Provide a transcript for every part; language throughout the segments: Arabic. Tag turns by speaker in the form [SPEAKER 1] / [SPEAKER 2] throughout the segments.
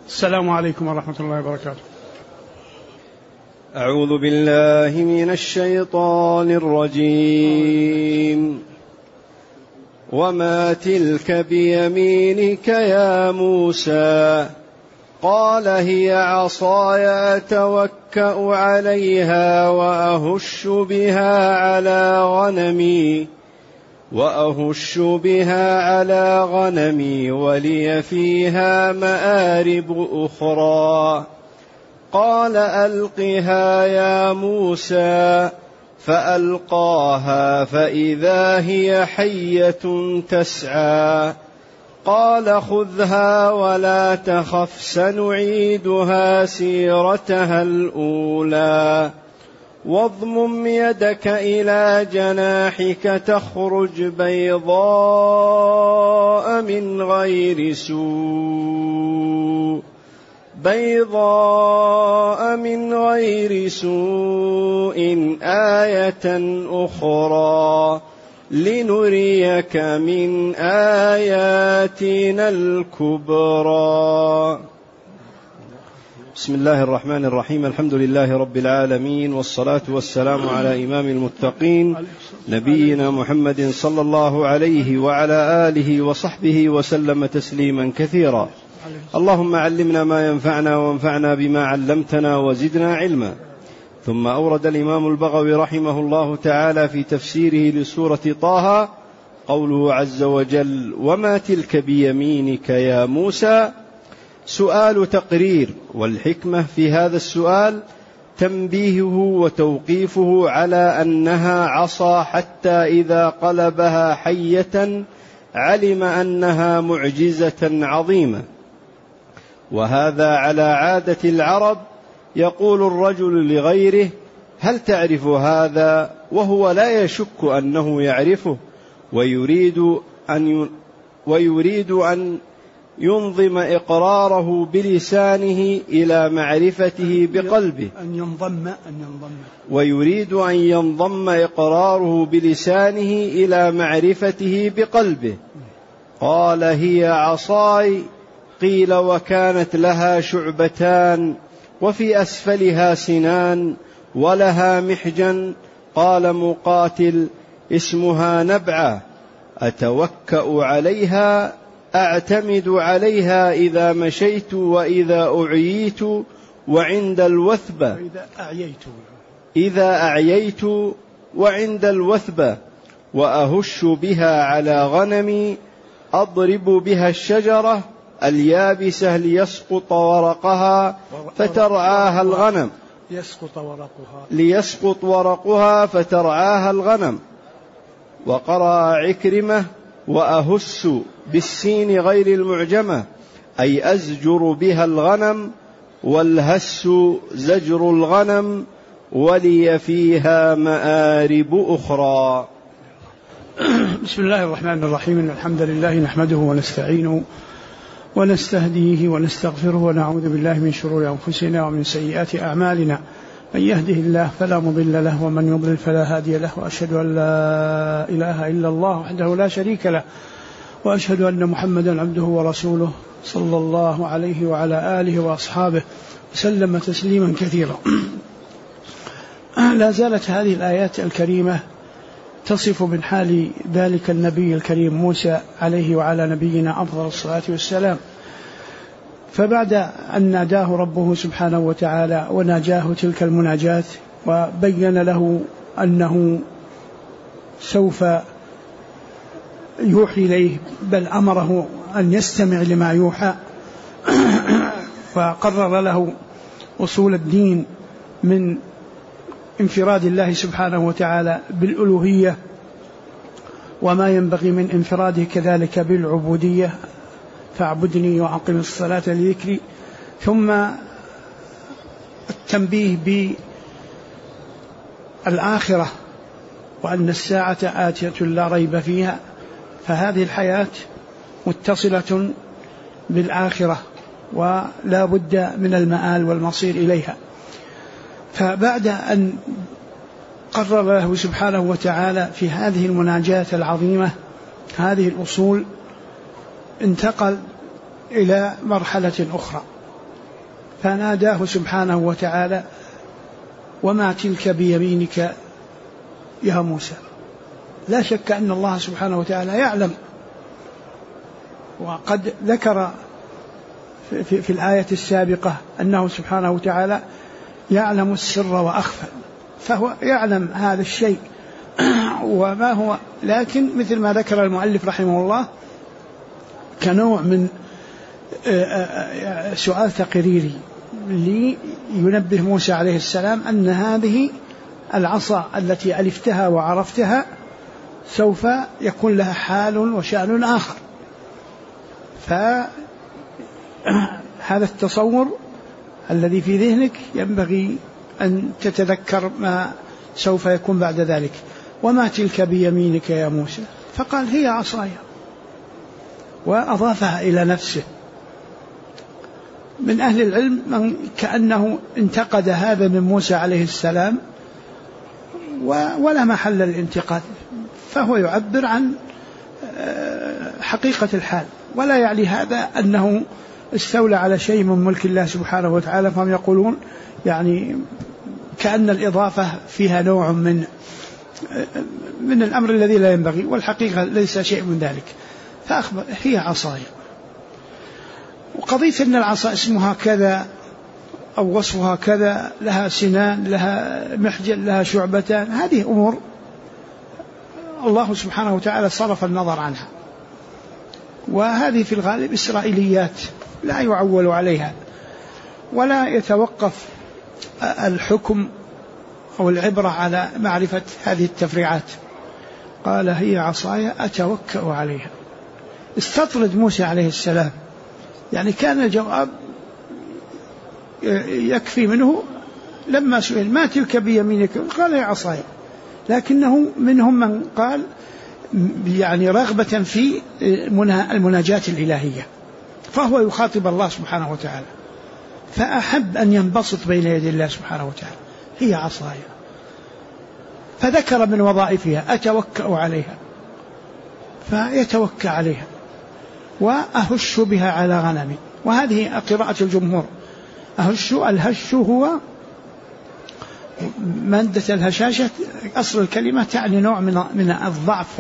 [SPEAKER 1] السلام عليكم ورحمة الله وبركاته.
[SPEAKER 2] أعوذ بالله من الشيطان الرجيم. وما تلك بيمينك يا موسى؟ قال هي عصاي أتوكأ عليها وأهش بها على غنمي ولي فيها مآرب أخرى. قال ألقها يا موسى، فألقاها فإذا هي حية تسعى. قال خذها ولا تخف سنعيدها سيرتها الأولى، واضمم يدك إلى جناحك تخرج بيضاء من غير سوء آية أخرى لنريك من آياتنا الكبرى. بسم الله الرحمن الرحيم. الحمد لله رب العالمين، والصلاة والسلام على إمام المتقين نبينا محمد صلى الله عليه وعلى آله وصحبه وسلم تسليما كثيرا. اللهم علمنا ما ينفعنا وانفعنا بما علمتنا وزدنا علما. ثم أورد الإمام البغوي رحمه الله تعالى في تفسيره لسورة طه قوله عز وجل: وما تلك بيمينك يا موسى؟ سؤال تقرير، والحكمة في هذا السؤال تنبيهه وتوقيفه على أنها عصا، حتى إذا قلبها حية علم أنها معجزة عظيمة. وهذا على عادة العرب، يقول الرجل لغيره: هل تعرف هذا؟ وهو لا يشك أنه يعرفه، ويريد أن ينظم إقراره بلسانه إلى معرفته بقلبه، ويريد أن ينضم إقراره بلسانه إلى معرفته بقلبه. قال هي عصاي، قيل وكانت لها شعبتان وفي أسفلها سنان ولها محجن. قال مقاتل: اسمها نبعة، أتوكأ عليها، أعتمد عليها إذا مشيت وإذا أعييت وعند الوثبة، إذا أعييت وعند الوثبة، وأهش بها على غنمي، أضرب بها الشجرة اليابسة ليسقط ورقها فترعاها الغنم. وقرأ عكرمة: وأهس بالسين غير المعجمة، أي أزجر بها الغنم، والهس زجر الغنم، ولي فيها مآرب أخرى.
[SPEAKER 1] بسم الله الرحمن الرحيم. إن الحمد لله نحمده ونستعينه ونستهديه ونستغفره، ونعوذ بالله من شرور أنفسنا ومن سيئات أعمالنا. من يهده الله فلا مضل له، ومن يضلل فلا هادي له، وأشهد أن لا إله إلا الله وحده لا شريك له، وأشهد أن محمدا عبده ورسوله صلى الله عليه وعلى آله وأصحابه وسلم تسليما كثيرا. لا زالت هذه الآيات الكريمة تصف من حال ذلك النبي الكريم موسى عليه وعلى نبينا أفضل الصلاة والسلام. فبعد أن ناداه ربه سبحانه وتعالى وناجاه تلك المناجاة، وبين له أنه سوف يوحي إليه، بل أمره أن يستمع لما يوحى، فقرر له أصول الدين من انفراد الله سبحانه وتعالى بالألوهية، وما ينبغي من انفراده كذلك بالعبودية: فاعبدني وأقم الصلاة لذكري. ثم التنبيه بالآخرة، وأن الساعة آتية لا ريب فيها، فهذه الحياة متصلة بالآخرة ولا بد من المآل والمصير إليها. فبعد أن قرر له سبحانه وتعالى في هذه المناجاة العظيمة هذه الأصول، انتقل إلى مرحلة أخرى، فناداه سبحانه وتعالى: وما تلك بيمينك يا موسى. لا شك أن الله سبحانه وتعالى يعلم، وقد ذكر في الآية السابقة أنه سبحانه وتعالى يعلم السر وأخفى، فهو يعلم هذا الشيء وما هو. لكن مثل ما ذكر المؤلف رحمه الله كنوع من سؤال تقريري لينبه موسى عليه السلام أن هذه العصا التي ألفتها وعرفتها سوف يكون لها حال وشأن آخر. فهذا التصور الذي في ذهنك ينبغي أن تتذكر ما سوف يكون بعد ذلك. وما تلك بيمينك يا موسى، فقال: هي عصاي، وأضافها إلى نفسه. من أهل العلم من كأنه انتقد هذا من موسى عليه السلام ولا محل للانتقاد، فهو يعبر عن حقيقة الحال، ولا يعني هذا أنه استولى على شيء من ملك الله سبحانه وتعالى. فهم يقولون يعني كأن الإضافة فيها نوع من الأمر الذي لا ينبغي، والحقيقة ليس شيء من ذلك. فأخبر: هي عصاي. وقضية أن العصا اسمها كذا أو وصفها كذا، لها سنان، لها محجل، لها شعبتان، هذه أمور الله سبحانه وتعالى صرف النظر عنها، وهذه في الغالب إسرائيليات لا يعول عليها، ولا يتوقف الحكم أو العبرة على معرفة هذه التفريعات. قال: هي عصاي أتوكأ عليها. استطرد موسى عليه السلام، يعني كان الجواب يكفي منه لما سئل: ما تلك بيمينك؟ قال: هي عصاي. لكنه منهم من قال يعني رغبة في المناجاة الإلهية، فهو يخاطب الله سبحانه وتعالى، فأحب أن ينبسط بين يدي الله سبحانه وتعالى: هي عصاي. فذكر من وظائفها: أتوكأ عليها، فيتوكأ عليها، وأهش بها على غنمي. وهذه قراءة الجمهور. الهش هو مادة الهشاشة، أصل الكلمة تعني نوع من الضعف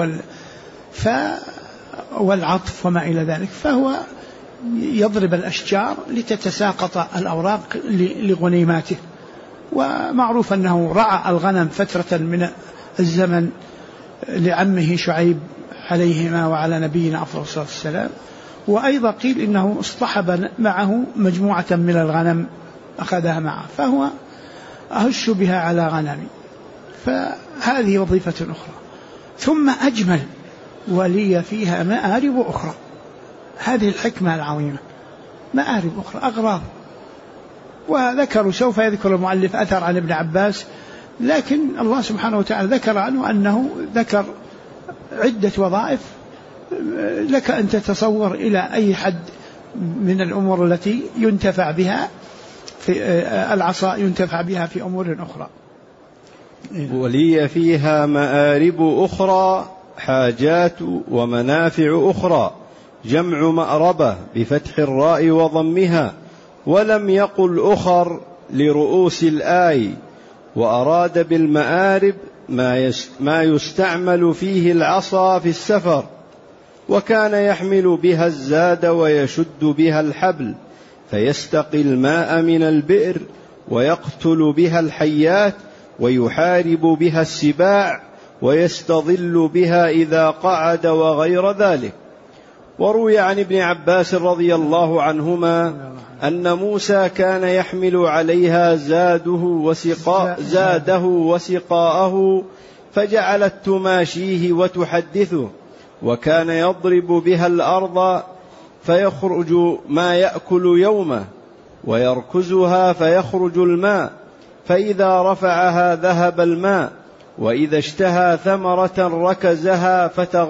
[SPEAKER 1] والعطف وما إلى ذلك، فهو يضرب الأشجار لتتساقط الأوراق لغنيماته. ومعروف أنه رعى الغنم فترة من الزمن لعمه شعيب عليهما وعلى نبينا أفضل الصلاة والسلام، وأيضا قيل إنه اصطحب معه مجموعة من الغنم أخذها معه، فهو أهش بها على غنمي. فهذه وظيفة أخرى. ثم أجمل: ولي فيها مآرب أخرى. هذه الحكمة العظيمة، مآرب أخرى، أغراض. وذكروا، سوف يذكر المؤلف أثر عن ابن عباس، لكن الله سبحانه وتعالى ذكر عنه أنه ذكر عدة وظائف لك أن تتصور إلى أي حد من الأمور التي ينتفع بها في العصا، ينتفع بها في أمور أخرى.
[SPEAKER 2] ولي فيها مآرب أخرى، حاجات ومنافع أخرى، جمع مأربة بفتح الراء وضمها، ولم يقل أخر لرؤوس الآي، وأراد بالمآرب ما يستعمل فيه العصا في السفر، وكان يحمل بها الزاد ويشد بها الحبل، فيستقي الماء من البئر، ويقتل بها الحيات، ويحارب بها السباع، ويستظل بها إذا قعد، وغير ذلك. وروي عن ابن عباس رضي الله عنهما أن موسى كان يحمل عليها زاده وسقاءه، فجعلت تماشيه وتحدثه، وكان يضرب بها الأرض فيخرج ما يأكل يومه، ويركزها فيخرج الماء، فإذا رفعها ذهب الماء، وإذا اشتهى ثمرة ركزها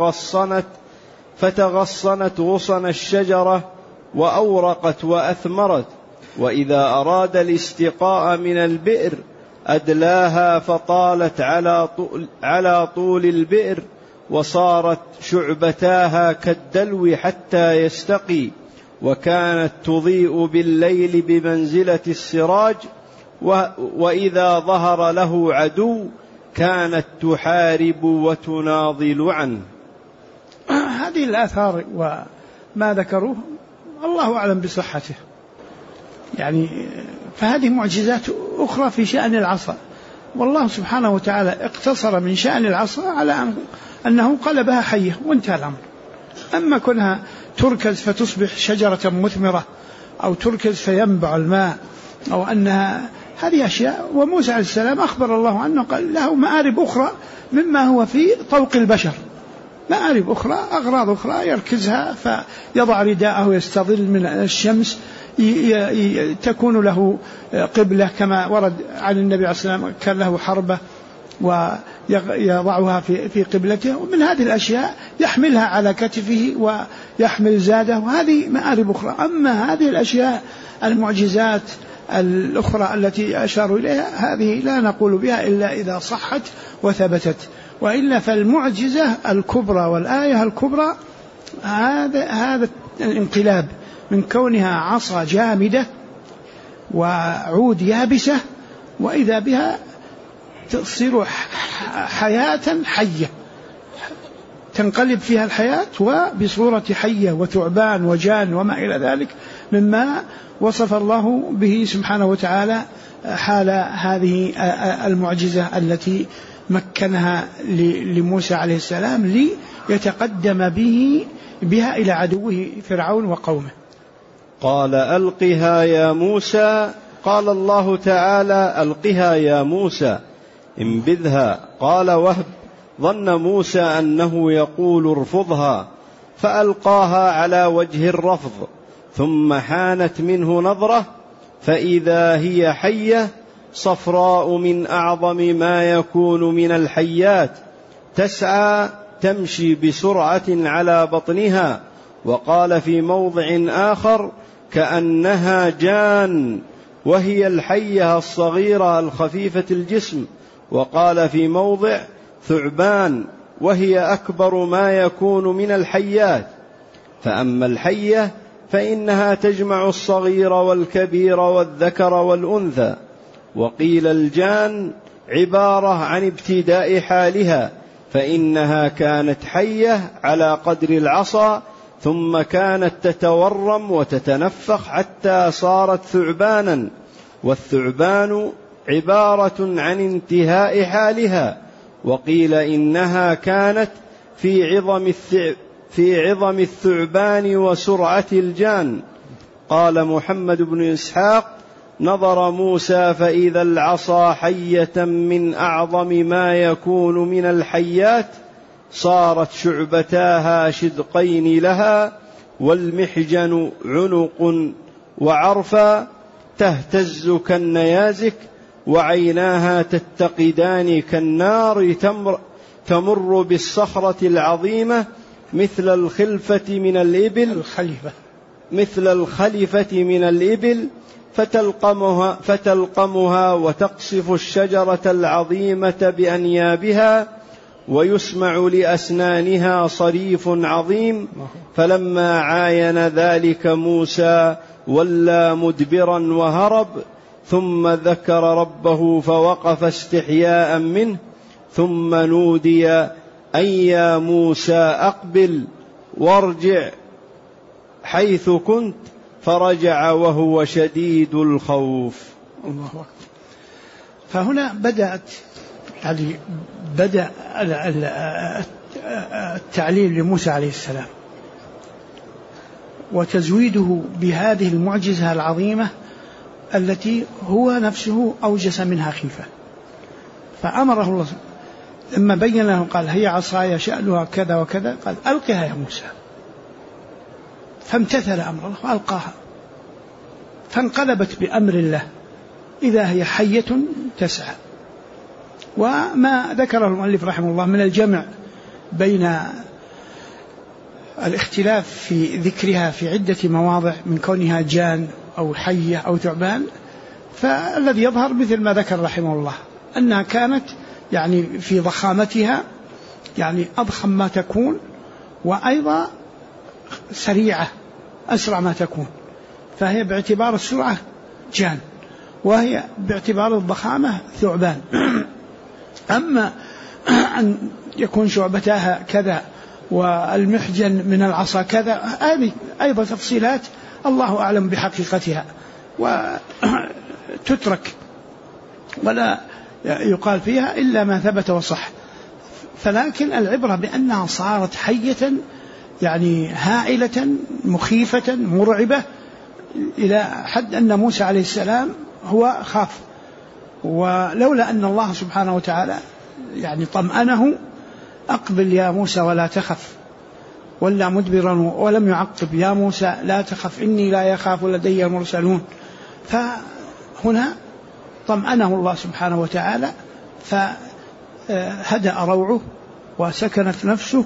[SPEAKER 2] فتغصنت غصن الشجرة وأورقت وأثمرت، وإذا أراد الاستقاء من البئر أدلاها فطالت على طول البئر، وصارت شعبتاها كالدلو حتى يستقي، وكانت تضيء بالليل بمنزلة السراج، وإذا ظهر له عدو كانت تحارب وتناضل عنه.
[SPEAKER 1] هذه الآثار وما ذكروه الله أعلم بصحته، يعني فهذه معجزات أخرى في شأن العصا، والله سبحانه وتعالى اقتصر من شأن العصا على أنه قلبها حية وانتهى الأمر. أما كونها تركز فتصبح شجرة مثمرة أو تركز فينبع الماء أو أنها هذه أشياء، وموسى عليه السلام أخبر الله عنه قال له مآرب أخرى مما هو في طوق البشر، مآرب أخرى أغراض أخرى يركزها فيضع رداءه يستظل من الشمس، تكون له قبلة كما ورد عن النبي عليه الصلاة والسلام كان له حربة ويضعها في قبلته، ومن هذه الأشياء يحملها على كتفه ويحمل زاده، وهذه مآرب أخرى. أما هذه الأشياء المعجزات الأخرى التي أشاروا إليها هذه لا نقول بها إلا إذا صحت وثبتت، وإلا فالمعجزة الكبرى والآية الكبرى هذا الانقلاب من كونها عصا جامدة وعود يابسة وإذا بها تصير حياة حية، تنقلب فيها الحياة وبصورة حية وثعبان وجان وما إلى ذلك مما وصف الله به سبحانه وتعالى حال هذه المعجزة التي مكنها لموسى عليه السلام ليتقدم بها إلى عدوه فرعون وقومه.
[SPEAKER 2] قال ألقها يا موسى، قال الله تعالى ألقها يا موسى انبذها. قال وهب ظن موسى أنه يقول ارفضها فألقاها على وجه الرفض، ثم حانت منه نظرة فإذا هي حية صفراء من أعظم ما يكون من الحيات، تسعى تمشي بسرعة على بطنها. وقال في موضع آخر كأنها جان، وهي الحية الصغيرة الخفيفة الجسم. وقال في موضع ثعبان، وهي أكبر ما يكون من الحيات. فأما الحية فإنها تجمع الصغير والكبير والذكر والأنثى. وقيل الجان عبارة عن ابتداء حالها، فإنها كانت حية على قدر العصا، ثم كانت تتورم وتتنفخ حتى صارت ثعبانا، والثعبان عبارة عن انتهاء حالها. وقيل إنها كانت في عظم الثعبان وسرعة الجان. قال محمد بن إسحاق نظر موسى فإذا العصا حية من أعظم ما يكون من الحيات، صارت شعبتاها شدقين لها، والمحجن عنق وعرفا، تهتز كالنيازك، وعيناها تتقدان كالنار، تمر بالصخرة العظيمة مثل الخلفة من الإبل فتلقمها وتقصف الشجرة العظيمة بأنيابها، ويسمع لأسنانها صريف عظيم. فلما عاين ذلك موسى ولى مدبرا وهرب، ثم ذكر ربه فوقف استحياء منه، ثم نودي أن يا موسى أقبل وارجع حيث كنت، فرجع وهو شديد الخوف.
[SPEAKER 1] الله أكبر. فهنا بدأ التعليل لموسى عليه السلام وتزويده بهذه المعجزة العظيمة التي هو نفسه أوجس منها خيفة، فأمره الله لما بين له قال هي عصاي شأنها كذا وكذا، قال ألقها يا موسى، فامتثل أمر الله وألقاها، فانقلبت بأمر الله إذا هي حية تسعى. وما ذكره المؤلف رحمه الله من الجمع بين الاختلاف في ذكرها في عدة مواضع من كونها جان أو حية أو ثعبان، فالذي يظهر مثل ما ذكر رحمه الله أنها كانت يعني في ضخامتها يعني أضخم ما تكون، وأيضا سريعة أسرع ما تكون، فهي باعتبار السرعة جان، وهي باعتبار الضخامة ثعبان. أما أن يكون شعبتها كذا والمحجن من العصا كذا، هذه أيضا تفصيلات الله أعلم بحقيقتها، وتترك ولا يقال فيها إلا ما ثبت وصح. فلكن العبرة بأنها صارت حية، يعني هائلة مخيفة مرعبة، إلى حد أن موسى عليه السلام هو خاف، ولولا أن الله سبحانه وتعالى يعني طمأنه: أقبل يا موسى ولا تخف، ولا مدبرا ولم يعقب: يا موسى لا تخف إني لا يخاف لدي المرسلون. فهنا طمأنه الله سبحانه وتعالى، فهدأ روعه وسكنت نفسه،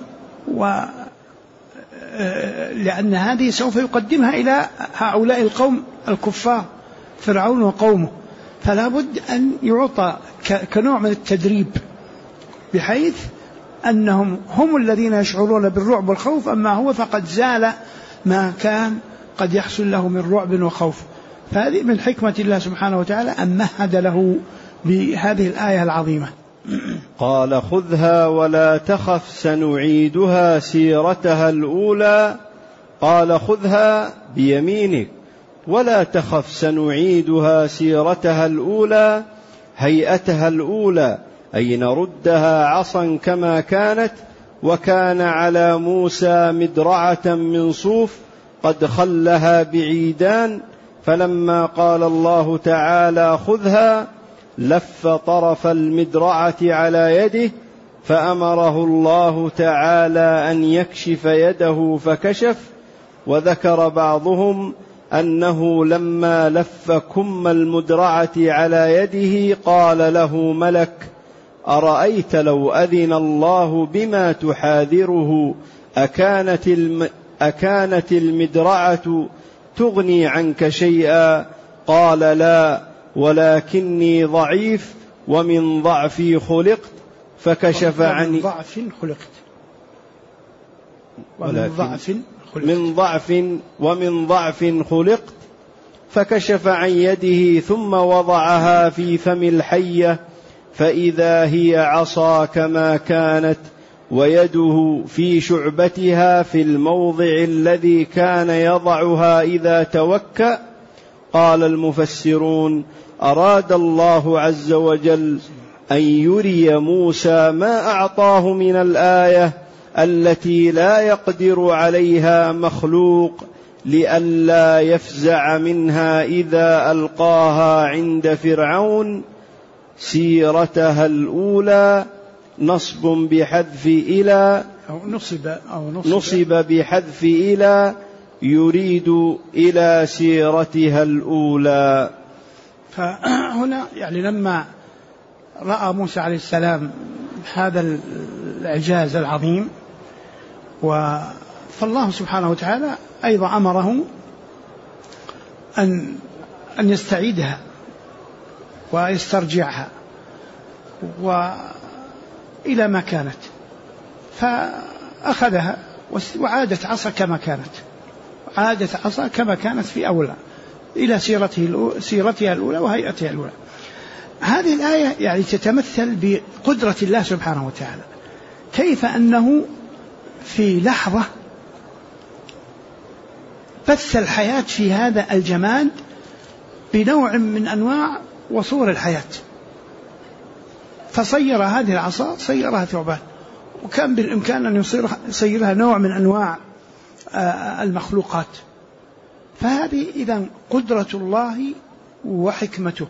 [SPEAKER 1] لأن هذه سوف يقدمها إلى هؤلاء القوم الكفار فرعون وقومه، فلا بد أن يعطى كنوع من التدريب، بحيث أنهم هم الذين يشعرون بالرعب والخوف، أما هو فقد زال ما كان قد يحصل له من رعب وخوف. فهذه من حكمة الله سبحانه وتعالى أن مهد له بهذه الآية العظيمة.
[SPEAKER 2] قال: خذها ولا تخف سنعيدها سيرتها الأولى. قال: خذها بيمينك ولا تخف سنعيدها سيرتها الأولى، هيئتها الأولى، أي نردها عصا كما كانت. وكان على موسى مدرعة من صوف قد خلها بعيدان، فلما قال الله تعالى: خذها، لف طرف المدرعة على يده، فأمره الله تعالى أن يكشف يده فكشف. وذكر بعضهم أنه لما لف كم المدرعة على يده قال له ملك: أرأيت لو أذن الله بما تحاذره أكانت المدرعة تغني عنك شيئا؟ قال: لا، ولكني ضعيف ومن ضعفي خلقت فكشف عني. ومن ضعف خلقت فكشف عن يده، ثم وضعها في فم الحية فإذا هي عصا كما كانت، ويده في شعبتها في الموضع الذي كان يضعها إذا توكأ. قال المفسرون: أراد الله عز وجل أن يري موسى ما أعطاه من الآية التي لا يقدر عليها مخلوق، لئلا يفزع منها إذا ألقاها عند فرعون. سيرتها الأولى نصب بحذف إلى، نصب بحذف إلى، يريد إلى سيرتها الأولى.
[SPEAKER 1] فهنا يعني لما رأى موسى عليه السلام هذا الإعجاز العظيم، فالله سبحانه وتعالى أيضا أمره أن يستعيدها ويسترجعها وإلى ما كانت، فأخذها وعادت عصا كما كانت، عادت عصا كما كانت في أولى إلى سيرتها الأولى وهيئتها الأولى. هذه الآية يعني تتمثل بقدرة الله سبحانه وتعالى، كيف أنه في لحظة بث الحياة في هذا الجماد بنوع من أنواع وصور الحياة، فصير هذه العصا صيرها ثعبان، وكان بالإمكان أن يصيرها نوع من أنواع المخلوقات. فهذه إذن قدرة الله وحكمته.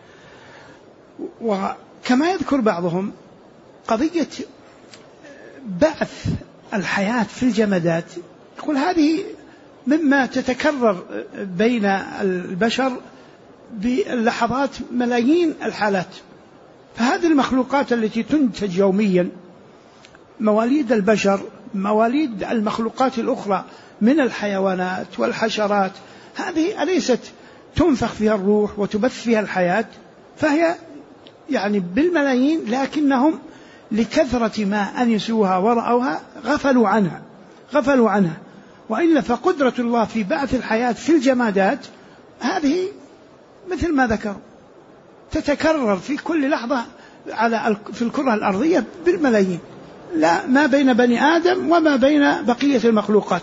[SPEAKER 1] وكما يذكر بعضهم قضية بعث الحياة في الجمادات، يقول هذه مما تتكرر بين البشر باللحظات ملايين الحالات. فهذه المخلوقات التي تنتج يوميا، مواليد البشر، مواليد المخلوقات الأخرى من الحيوانات والحشرات، هذه أليست تنفخ فيها الروح وتبث فيها الحياة؟ فهي يعني بالملايين، لكنهم لكثرة ما أنسوها ورأوها غفلوا عنها. وإلا فقدرة الله في بعث الحياة في الجمادات هذه مثل ما ذكروا تتكرر في كل لحظة في الكرة الأرضية بالملايين، لا ما بين بني آدم وما بين بقية المخلوقات.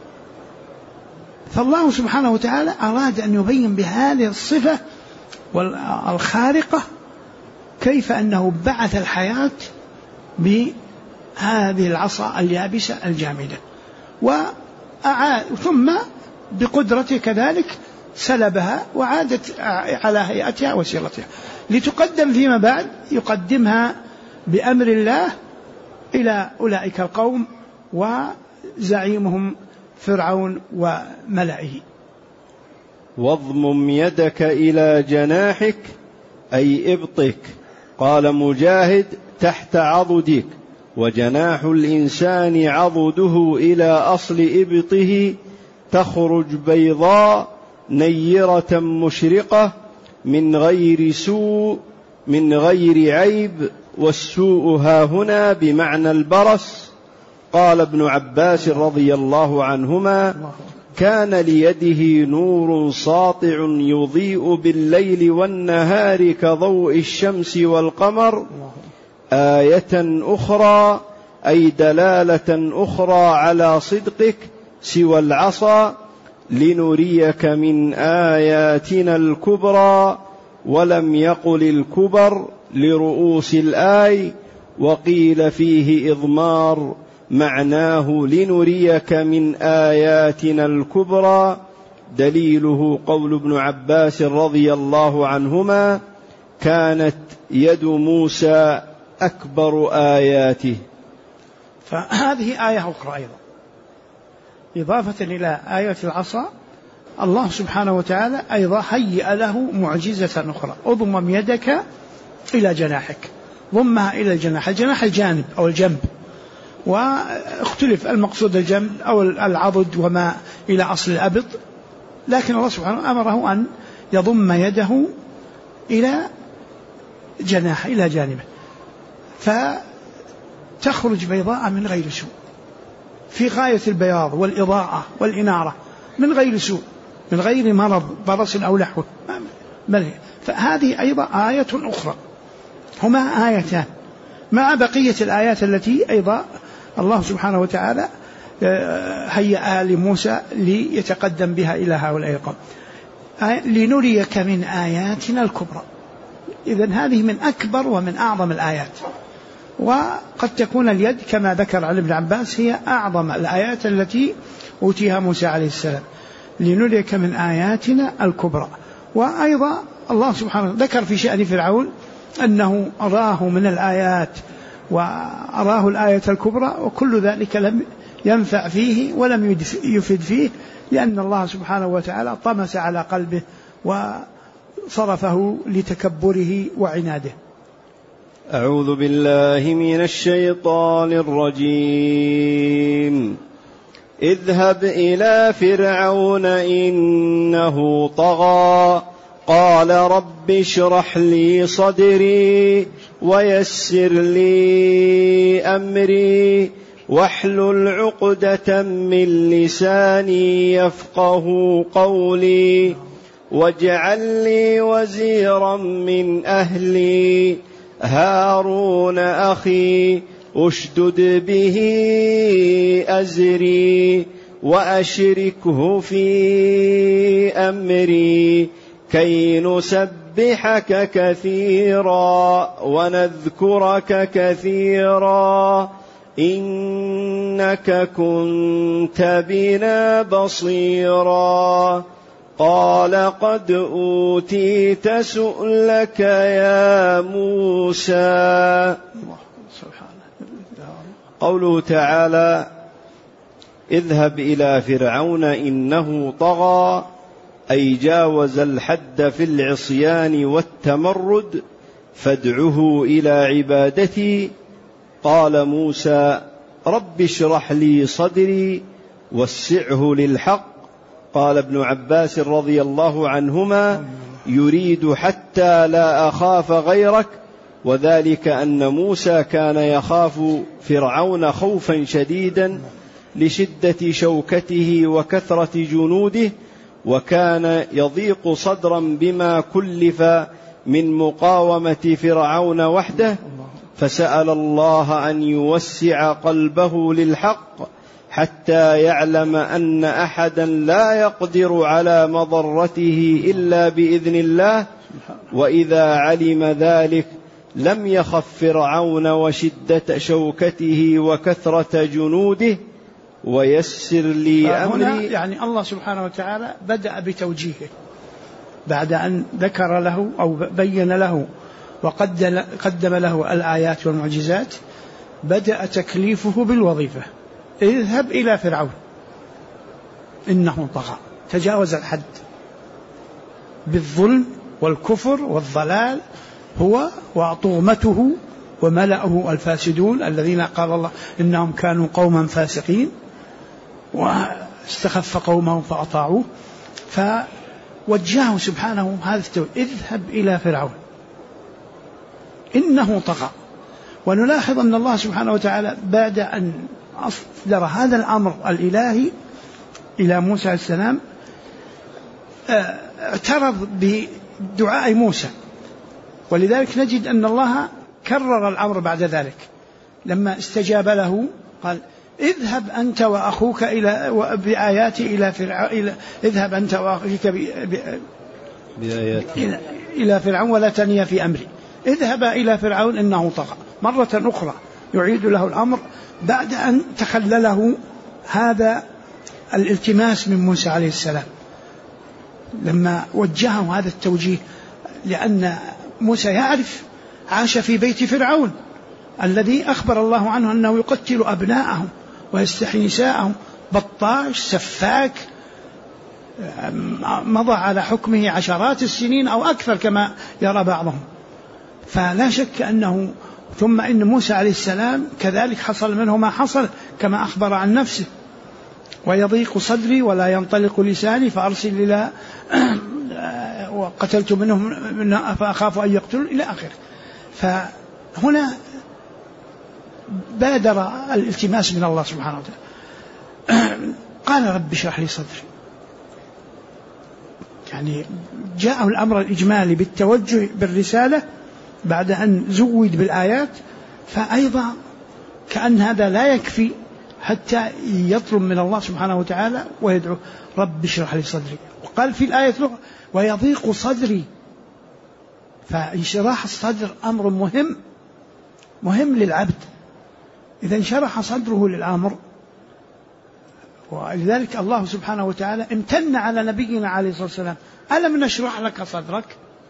[SPEAKER 1] فالله سبحانه وتعالى أراد أن يبين بهذه الصفة الخارقة كيف أنه بعث الحياة بهذه العصا اليابسة الجامدة، ثم بقدرته كذلك سلبها وعادت على هيئتها وسيرتها لتقدم فيما بعد، يقدمها بأمر الله إلى أولئك القوم وزعيمهم فرعون وملئه.
[SPEAKER 2] واضمم يدك إلى جناحك أي إبطك. قال مجاهد تحت عضدك، وجناح الإنسان عضده إلى أصل إبطه، تخرج بيضاء نيرة مشرقة من غير سوء من غير عيب، والسوء هاهنا بمعنى البرص. قال ابن عباس رضي الله عنهما كان ليده نور ساطع يضيء بالليل والنهار كضوء الشمس والقمر، آية أخرى أي دلالة أخرى على صدقك سوى العصا، لنريك من آياتنا الكبرى. ولم يقل الكبر لرؤوس الآي، وقيل فيه إضمار معناه لنريك من آياتنا الكبرى. دليله قول ابن عباس رضي الله عنهما كانت يد موسى أكبر آياته.
[SPEAKER 1] فهذه آية أخرى أيضا إضافة إلى آية العصا، الله سبحانه وتعالى أيضا هيئ له معجزة أخرى. أضمم يدك إلى جناحك، ضمها إلى الجناح، الجناح الجانب أو الجنب، واختلف المقصود الجنب أو العضد وما إلى أصل الأبط، لكن الله سبحانه أمره أن يضم يده إلى جناح إلى جانبه، فتخرج بيضاء من غير سوء في غاية البياض والإضاءة والإنارة، من غير سوء من غير مرض برص أو لحوه. فهذه أيضا آية أخرى، هما آيتان مع بقية الآيات التي أيضا الله سبحانه وتعالى هيأها لموسى ليتقدم بها إلى هؤلاء القوم. لنريك من آياتنا الكبرى. إذن هذه من أكبر ومن أعظم الآيات، وقد تكون اليد كما ذكر عن ابن عباس هي أعظم الآيات التي أوتيها موسى عليه السلام. لنريك من آياتنا الكبرى. وأيضا الله سبحانه ذكر في شأن فرعون أنه أراه من الآيات وأراه الآية الكبرى، وكل ذلك لم ينفع فيه ولم يفد فيه، لأن الله سبحانه وتعالى طمس على قلبه وصرفه لتكبره وعناده.
[SPEAKER 2] أعوذ بالله من الشيطان الرجيم. اذهب إلى فرعون إنه طغى قال رب اشرح لي صدري ويسر لي أمري واحلل عقدة من لساني يفقه قولي واجعل لي وزيرا من أهلي هارون أخي أشدد به أزري وأشركه في أمري كي نسبحك كثيرا ونذكرك كثيرا إنك كنت بنا بصيرا. قال قد أوتيت سؤلك يا موسى. قوله تعالى اذهب إلى فرعون إنه طغى، أي جاوز الحد في العصيان والتمرد، فادعه إلى عبادتي. قال موسى رب اشرح لي صدري وسعه للحق. قال ابن عباس رضي الله عنهما يريد حتى لا أخاف غيرك، وذلك أن موسى كان يخاف فرعون خوفا شديدا لشدة شوكته وكثرة جنوده، وكان يضيق صدرا بما كلف من مقاومة فرعون وحده، فسأل الله أن يوسع قلبه للحق حتى يعلم أن أحدا لا يقدر على مضرته إلا بإذن الله. وإذا علم ذلك لم يخف فرعون وشدة شوكته وكثرة جنوده. ويسر لي أمري.
[SPEAKER 1] يعني الله سبحانه وتعالى بدأ بتوجيهه بعد أن ذكر له أو بين له وقدم له الآيات والمعجزات، بدأ تكليفه بالوظيفة: اذهب إلى فرعون إنه طغى، تجاوز الحد بالظلم والكفر والضلال، هو وطغمته وملأه الفاسدون الذين قال الله إنهم كانوا قوما فاسقين، واستخف قومه فأطاعوه، فوجهه سبحانه هذا اذهب إلى فرعون إنه طغى. ونلاحظ أن الله سبحانه وتعالى بعد أن أصدر هذا الأمر الإلهي إلى موسى عليه السلام اعترض بدعاء موسى، ولذلك نجد أن الله كرر الأمر بعد ذلك لما استجاب له قال: اذهب أنت وأخوك بآياتي إلى فرعون، اذهب أنت وأخوك إلى فرعون ولا تنيا في أمري، اذهب إلى فرعون إنه طغى. مرة أخرى يعيد له الأمر بعد أن تخلله هذا الالتماس من موسى عليه السلام لما وجهه هذا التوجيه، لأن موسى يعرف، عاش في بيت فرعون الذي أخبر الله عنه أنه يقتل أبناءهم ويستحيي نساءهم، بطاش سفاك، مضى على حكمه عشرات السنين أو أكثر كما يرى بعضهم. فلا شك أنه ثم إن موسى عليه السلام كذلك حصل منه ما حصل كما أخبر عن نفسه: ويضيق صدري ولا ينطلق لساني فأرسل إلى وقتلت منهم فأخاف أن يقتلوا إلى آخره. فهنا بادر الالتماس من الله سبحانه وتعالى، قال: رب اشرح لي صدري. يعني جاءه الأمر الإجمالي بالتوجه بالرسالة بعد أن زود بالآيات، فأيضا كأن هذا لا يكفي حتى يطلب من الله سبحانه وتعالى ويدعو: رب اشرح لي صدري. وقال في الآية الأخرى: ويضيق صدري. فانشراح الصدر أمر مهم للعبد، إذا انشرح صدره للأمر. ولذلك الله سبحانه وتعالى امتن على نبينا عليه الصلاة والسلام: ألم نشرح لك صدرك؟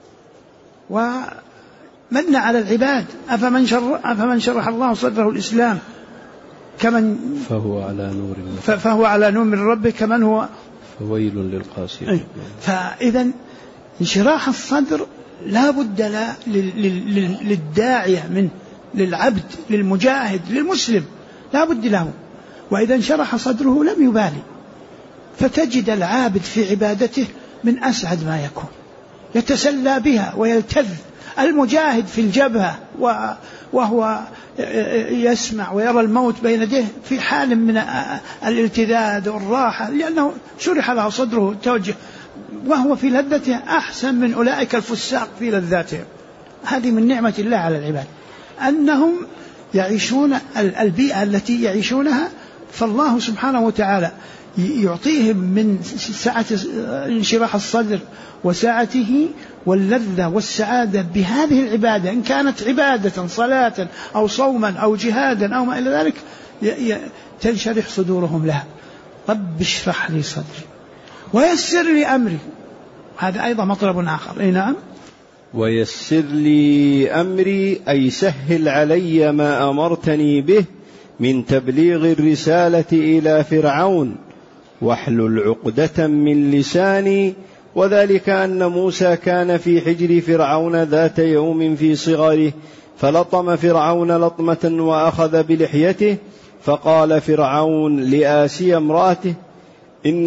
[SPEAKER 1] ومن على العباد: أفمن شرح الله صدره الإسلام كمن فهو على نور من ربه كمن هو
[SPEAKER 2] فويل للقاسيين.
[SPEAKER 1] فإذا انشراح الصدر لا بد للداعية منه، للعبد، للمجاهد، للمسلم، لا بد له. وإذا انشرح صدره لم يبالي، فتجد العابد في عبادته من أسعد ما يكون، يتسلى بها ويلتذ. المجاهد في الجبهة وهو يسمع ويرى الموت بين يديه في حال من الالتذاذ والراحة، لأنه شرح له صدره توجه، وهو في لذته أحسن من أولئك الفساق في لذاتهم. هذه من نعمة الله على العباد أنهم يعيشون البيئة التي يعيشونها، فالله سبحانه وتعالى يعطيهم من سعة انشراح الصدر وسعته واللذة والسعادة بهذه العبادة، إن كانت عبادة صلاة أو صوما أو جهادا أو ما إلى ذلك، تنشرح صدورهم لها. رب اشرح لي صدري ويسر لي أمري، هذا أيضا مطلب آخر. نعم،
[SPEAKER 2] ويسر لي أمري أي سهل علي ما أمرتني به من تبليغ الرسالة إلى فرعون، واحلل عقدة من لساني. وذلك أن موسى كان في حجر فرعون ذات يوم في صغره، فلطم فرعون لطمة وأخذ بلحيته، فقال فرعون لآسيا امرأته: إن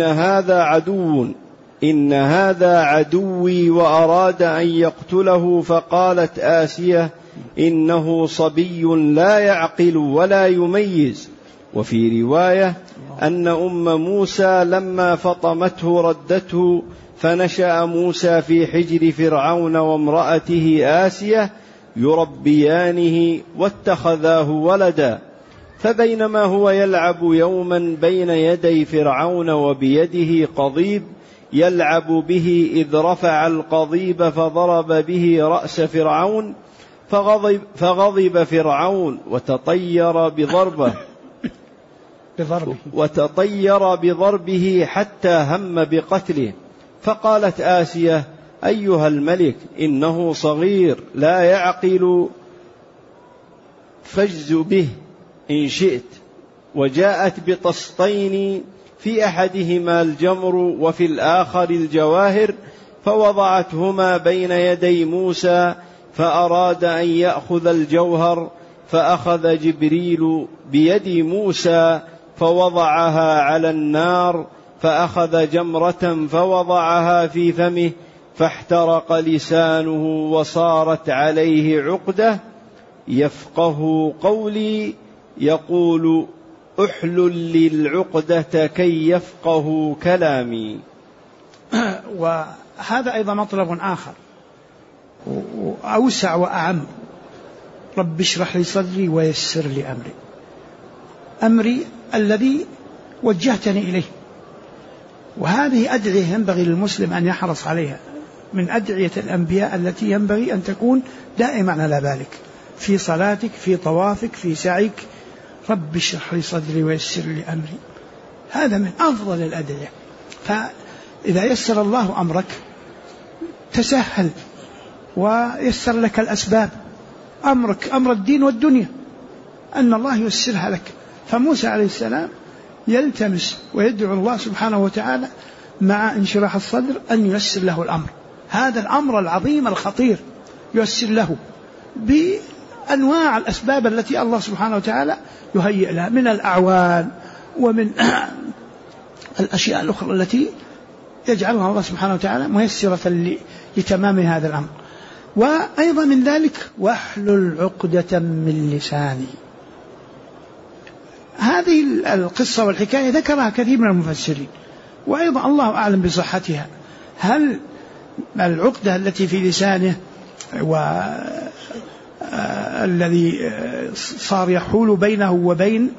[SPEAKER 2] هذا عدوي وأراد أن يقتله. فقالت آسيا: إنه صبي لا يعقل ولا يميز. وفي رواية: أن أم موسى لما فطمته ردته، فنشأ موسى في حجر فرعون وامرأته آسية يربيانه واتخذاه ولدا. فبينما هو يلعب يوما بين يدي فرعون وبيده قضيب يلعب به إذ رفع القضيب فضرب به رأس فرعون، فغضب فرعون وتطير بضربه حتى هم بقتله. فقالت آسية: أيها الملك، إنه صغير لا يعقل، فاجز به إن شئت. وجاءت بطسطين، في أحدهما الجمر وفي الآخر الجواهر، فوضعتهما بين يدي موسى، فأراد أن يأخذ الجوهر، فأخذ جبريل بيد موسى فوضعها على النار، فأخذ جمرة فوضعها في فمه، فاحترق لسانه وصارت عليه عقدة يفقه قولي، يقول: احلل للعقدة كي يفقه كلامي.
[SPEAKER 1] وهذا أيضا مطلب آخر وأوسع وأعم: رب اشرح لي صدري ويسر لي أمري الذي وجهتني إليه. وهذه أدعية ينبغي للمسلم أن يحرص عليها، من أدعية الأنبياء التي ينبغي أن تكون دائما على بالك في صلاتك، في طوافك، في سعيك. رب اشرح لي صدري ويسر لي أمري، هذا من أفضل الأدعية. فإذا يسر الله أمرك تسهل ويسر لك الأسباب، أمرك أمر الدين والدنيا أن الله يسرها لك. فموسى عليه السلام يلتمس ويدعو الله سبحانه وتعالى مع انشراح الصدر أن ييسر له الأمر، هذا الأمر العظيم الخطير ييسر له بأنواع الأسباب التي الله سبحانه وتعالى يهيئ لها من الأعوان ومن الأشياء الأخرى التي يجعلها الله سبحانه وتعالى ميسرة لتمام هذا الأمر. وأيضا من ذلك: واحلل عقدة من لساني. هذه القصة والحكاية ذكرها كثير من المفسرين، وأيضا الله أعلم بصحتها. هل العقدة التي في لسانه والذي صار يحول بينه وبين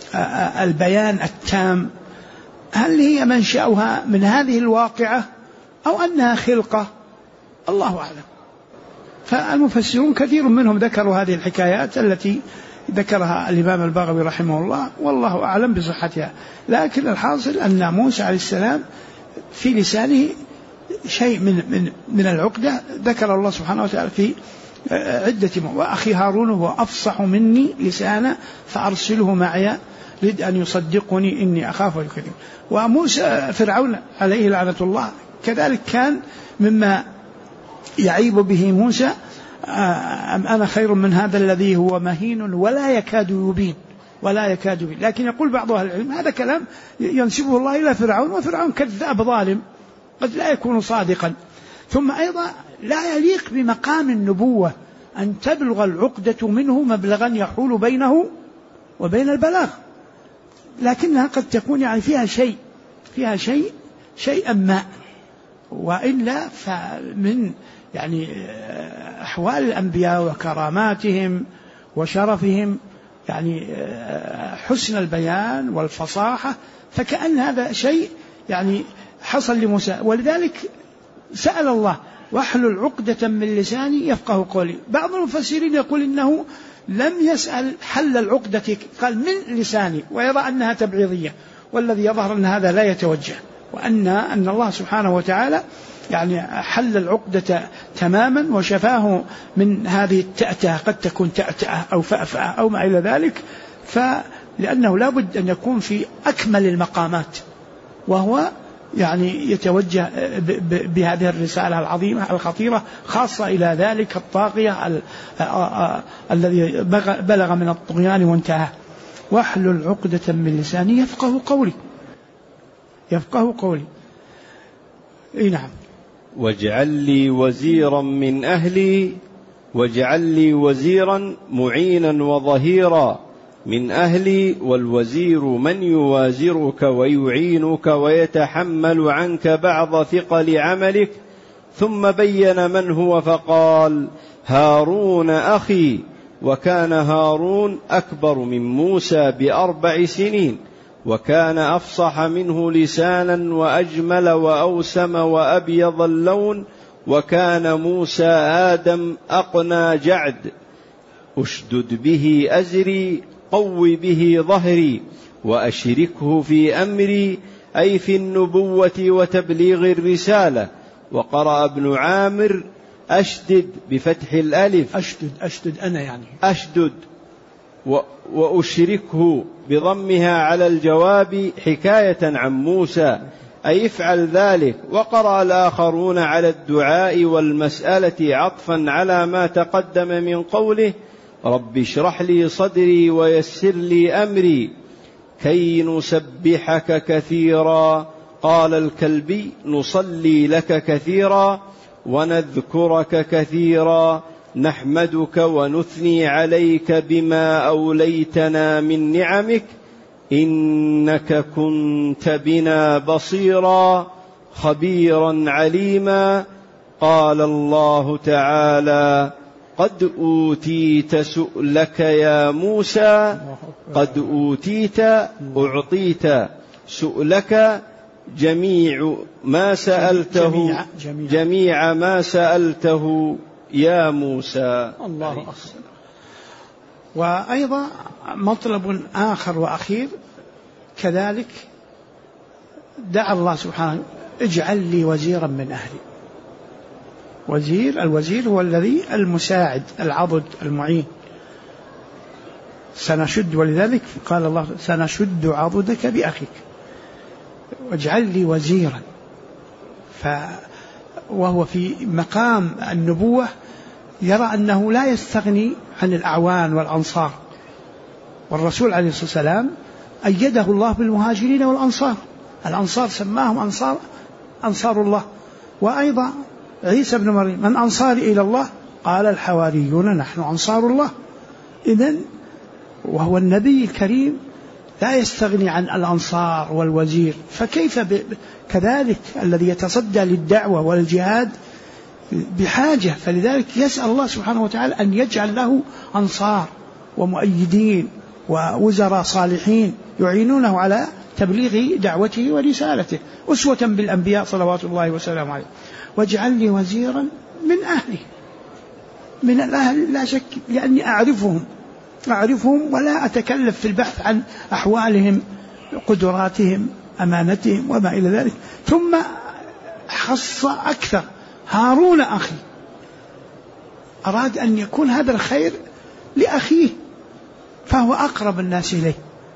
[SPEAKER 1] البيان التام، هل هي منشأها من هذه الواقعة أو أنها خلقة؟ الله أعلم. فالمفسرون كثير منهم ذكروا هذه الحكايات التي ذكرها الإمام البغوي رحمه الله، والله أعلم بصحتها. لكن الحاصل أن موسى عليه السلام في لسانه شيء من العقدة ذكر الله سبحانه وتعالى في عدة وأخي هارون هو أفصح مني لسانا فأرسله معي رد أن يصدقني إني أخاف الكذب. وموسى فرعون عليه لعنة الله كذلك كان مما يعيب به موسى: أم أنا خير من هذا الذي هو مهين ولا يكاد يبين. لكن يقول بعض أهل العلم هذا كلام ينسبه الله إلى فرعون، وفرعون كذاب ظالم قد لا يكون صادقا. ثم أيضا لا يليق بمقام النبوة أن تبلغ العقدة منه مبلغا يحول بينه وبين البلاغ، لكنها قد تكون يعني فيها شيئا ما، وإلا فمن يعني أحوال الأنبياء وكراماتهم وشرفهم يعني حسن البيان والفصاحة، فكأن هذا شيء يعني حصل لموسى. ولذلك سأل الله: واحلل عقدة من لساني يفقه قولي. بعض المفسرين يقول إنه لم يسأل حل العقدة، قال من لساني، ويرى أنها تبعيضية، والذي يظهر أن هذا لا يتوجه، وأن الله سبحانه وتعالى يعني حل العقدة تماما وشفاه من هذه التأتأة، قد تكون تأتأة أو فأفأة أو ما إلى ذلك، لأنه لا بد أن يكون في أكمل المقامات، وهو يعني يتوجه بهذه الرسالة العظيمة الخطيرة، خاصة إلى ذلك الطاغية الذي بلغ من الطغيان وانتهى. واحلل عقدة من لساني يفقه قولي. نعم.
[SPEAKER 2] واجعل لي وزيرا من أهلي واجعل لي وزيرا معينا وظهيرا من أهلي، والوزير من يوازرك ويعينك ويتحمل عنك بعض ثقل عملك. ثم بين من هو فقال: هارون أخي. وكان هارون أكبر من موسى ب4 سنين، وكان أفصح منه لسانا وأجمل وأوسم وأبيض اللون، وكان موسى آدم أقنى جعد. أشدد به أزري قو به ظهري وأشركه في أمري، أي في النبوة وتبليغ الرسالة. وقرأ ابن عامر: أشدد بفتح الألف،
[SPEAKER 1] أشدد أنا يعني
[SPEAKER 2] أشدد، وأشركه بضمها على الجواب حكاية عن موسى، أي افعل ذلك. وقرأ الآخرون على الدعاء والمسألة عطفا على ما تقدم من قوله: رب اشرح لي صدري ويسر لي أمري كي نسبحك كثيرا. قال الكلبي: نصلي لك كثيرا ونذكرك كثيرا، نحمدك ونثني عليك بما أوليتنا من نعمك، إنك كنت بنا بصيرا خبيرا عليما. قال الله تعالى: قد أوتيت سؤلك يا موسى. قد أوتيت، أعطيت، سؤلك جميع ما سألته، جميع ما سألته يا موسى.
[SPEAKER 1] الله أكبر. وأيضا مطلب آخر وأخير كذلك دعا الله سبحانه: اجعل لي وزيرا من أهلي. الوزير هو الذي المساعد، العضد، المعين. سنشد، ولذلك قال الله: سنشد عضدك بأخيك. واجعل لي وزيرا، وهو في مقام النبوة يرى أنه لا يستغني عن الأعوان والأنصار، والرسول عليه الصلاة والسلام أيده الله بالمهاجرين والأنصار. الأنصار سماهم أنصار الله. وأيضا عيسى بن مريم: من أنصاري إلى الله؟ قال الحواريون نحن أنصار الله. إذن وهو النبي الكريم لا يستغني عن الأنصار والوزير، فكيف كذلك الذي يتصدى للدعوة والجهاد بحاجة. فلذلك يسأل الله سبحانه وتعالى أن يجعل له أنصار ومؤيدين ووزراء صالحين يعينونه على تبليغ دعوته ورسالته، أسوة بالأنبياء صلوات الله وسلامه عليه. واجعل لي وزيرا من أهلي، من الأهل لا شك، لأني أعرفهم ولا أتكلف في البحث عن أحوالهم، قدراتهم، أمانتهم وما إلى ذلك. ثم خص أكثر: هارون أخي. أراد أن يكون هذا الخير لأخيه، فهو أقرب الناس إليه،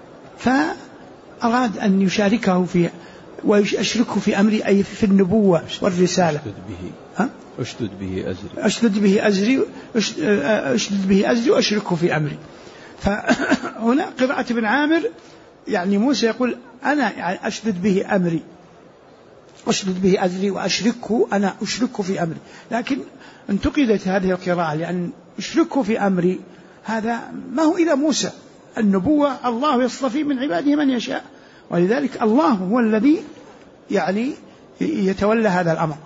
[SPEAKER 1] فأراد أن يشاركه فيه ويشركه في أمري، أي في النبوة والرسالة.
[SPEAKER 2] أشدد
[SPEAKER 1] به أزري وأشركه في أمري. فهنا قراءة ابن عامر يعني موسى يقول: أنا يعني أشدد به أمري، أشدد به أزري وأشركه، أنا أشركه في أمري. لكن انتقدت هذه القراءة، لأن أشركه في أمري هذا ما هو إلى موسى. النبوة الله يصطفي من عباده من يشاء، ولذلك الله هو الذي يعني يتولى هذا الأمر.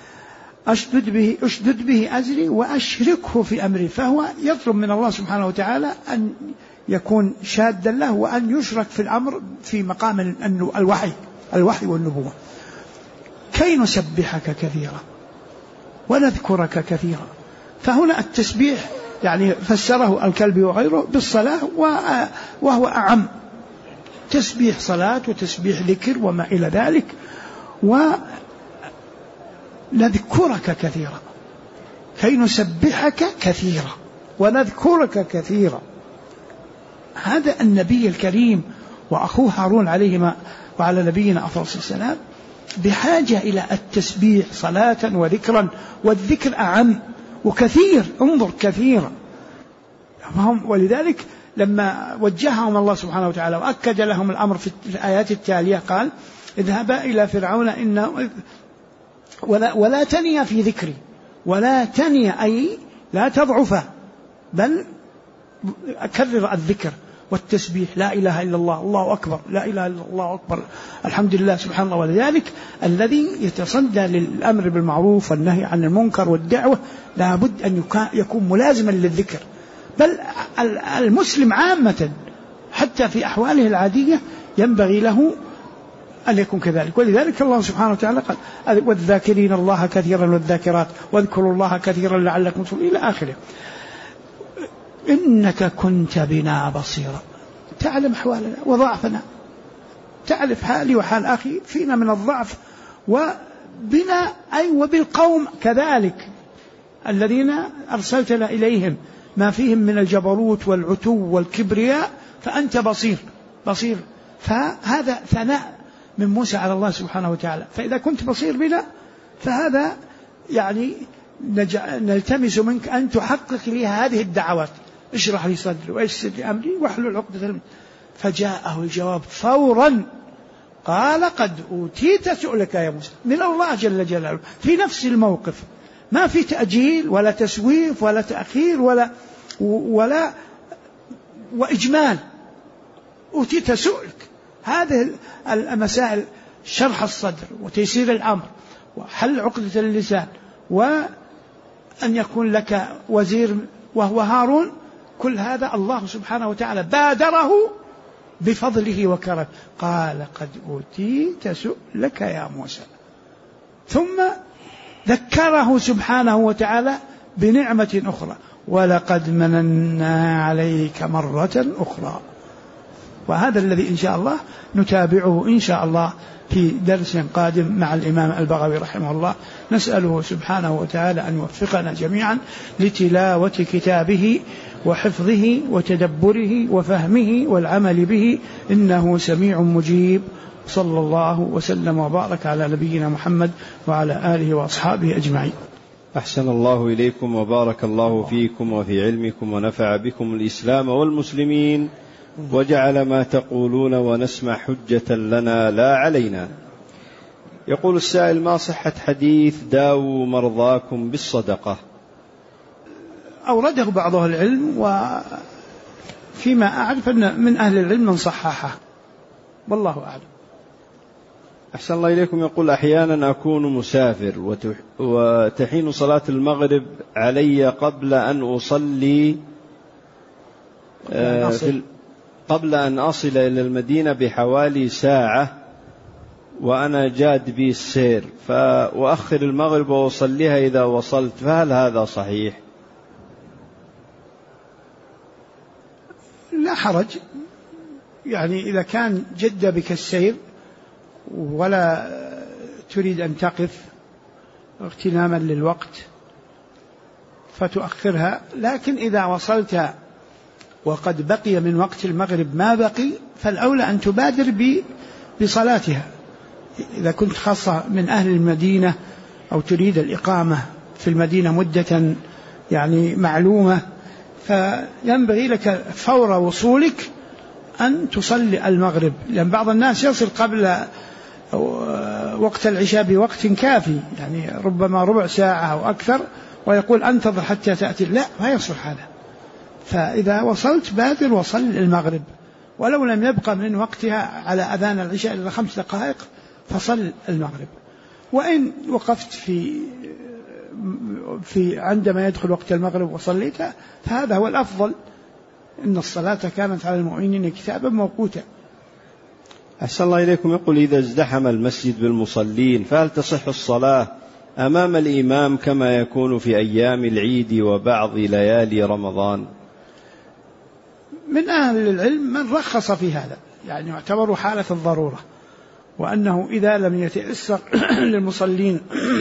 [SPEAKER 1] أشدد به أزري وأشركه في أمري، فهو يطلب من الله سبحانه وتعالى أن يكون شادا له وأن يشرك في الأمر في مقام الوحي والنبوة. كي نسبحك كثيرا ونذكرك كثيرا. فهنا التسبيح يعني فسره الكلبي وغيره بالصلاة، وهو أعم، تسبيح صلاة وتسبيح ذكر وما إلى ذلك. ونذكرك كثيرا، كي نسبحك كثيرا ونذكرك كثيرا. هذا النبي الكريم وأخوه هارون عليهما وعلى نبينا أفضل الصلاة والسلام بحاجة إلى التسبيح صلاة وذكرا، والذكر أعم وكثير. انظر كثيرا. ولذلك لما وجههم الله سبحانه وتعالى وأكد لهم الأمر في الآيات التالية قال: اذهبا إلى فرعون إنه ولا تنيا في ذكري. ولا تنيا أي لا تضعف، بل أكرر الذكر والتسبيح، لا إله إلا الله، الله أكبر، لا إله إلا الله أكبر، الحمد لله، سبحان الله. ولذلك الذي يتصدى للأمر بالمعروف والنهي عن المنكر والدعوة لا بد أن يكون ملازما للذكر، بل المسلم عامة حتى في أحواله العادية ينبغي له أن يكون كذلك. ولذلك الله سبحانه وتعالى قال: والذاكرين الله كثيرا والذاكرات واذكروا الله كثيرا لعلكم تفلحون إلى آخره. إنك كنت بنا بصيرا، تعلم أحوالنا وضعفنا، تعرف حالي وحال أخي فينا من الضعف، وبنا أي وبالقوم كذلك الذين أرسلتنا إليهم ما فيهم من الجبروت والعتو والكبرياء، فأنت بصير. فهذا ثناء من موسى على الله سبحانه وتعالى. فإذا كنت بصير بنا فهذا يعني نلتمس منك أن تحقق لي هذه الدعوات: اشرح لي صدري ويسر لي أمري واحلل عقدة من. فجاءه الجواب فورا، قال: قد أوتيت سؤلك يا موسى، من الله جل جلاله في نفس الموقف، ما في تأجيل ولا تسويف ولا تأخير ولا وإجمال. أوتيت سؤلك، هذه المسائل: شرح الصدر وتيسير الأمر وحل عقدة اللسان، وأن يكون لك وزير وهو هارون، كل هذا الله سبحانه وتعالى بادره بفضله وكرمه. قال: قد أوتيت سؤلك يا موسى. ثم ذكره سبحانه وتعالى بنعمة أخرى: ولقد مننا عليك مرة أخرى. وهذا الذي إن شاء الله نتابعه إن شاء الله في درس قادم مع الإمام البغوي رحمه الله. نسأله سبحانه وتعالى أن يوفقنا جميعا لتلاوة كتابه وحفظه وتدبره وفهمه والعمل به، إنه سميع مجيب. صلى الله وسلم وبارك على نبينا محمد وعلى آله وأصحابه أجمعين.
[SPEAKER 2] أحسن الله إليكم وبارك الله فيكم وفي علمكم ونفع بكم الإسلام والمسلمين، وجعل ما تقولون ونسمع حجة لنا لا علينا. يقول السائل: ما صحة حديث داووا مرضاكم بالصدقة؟
[SPEAKER 1] أورده بعض أهل العلم، وفيما أعرف أن من أهل العلم من صححه، والله أعلم.
[SPEAKER 2] أحسن الله إليكم. يقول: أحيانا أكون مسافر وتحين صلاة المغرب علي قبل أن أصلي قبل أن أصل إلى المدينة بحوالي ساعة، وأنا جاد بي السير، فأؤخر المغرب وأصليها إذا وصلت، فهل هذا صحيح؟
[SPEAKER 1] لا حرج، يعني إذا كان جد بك السير ولا تريد أن تقف اغتناما للوقت فتؤخرها، لكن إذا وصلت وقد بقي من وقت المغرب ما بقي فالأولى أن تبادر بصلاتها. إذا كنت خاصة من أهل المدينة أو تريد الإقامة في المدينة مدة يعني معلومة، فينبغي لك فور وصولك أن تصلي المغرب، لأن بعض الناس يصل قبل وقت العشاء بوقت كافي، يعني ربما ربع ساعة أو أكثر، ويقول أنتظر حتى تأتي. لا، ما يصلح هذا. فإذا وصلت بادر وصل المغرب، ولو لم يبقى من وقتها على أذان العشاء إلا 5 دقائق فصل المغرب. وإن وقفت في عندما يدخل وقت المغرب وصليت فهذا هو الأفضل، إن الصلاة كانت على المؤمنين كتابا موقوتا.
[SPEAKER 2] أحسن الله إليكم. يقول: إذا ازدحم المسجد بالمصلين فهل تصح الصلاة أمام الإمام كما يكون في أيام العيد وبعض ليالي رمضان؟
[SPEAKER 1] من أهل العلم من رخص في هذا، يعني يعتبر حالة الضرورة، وأنه إذا لم يتيسر للمصلين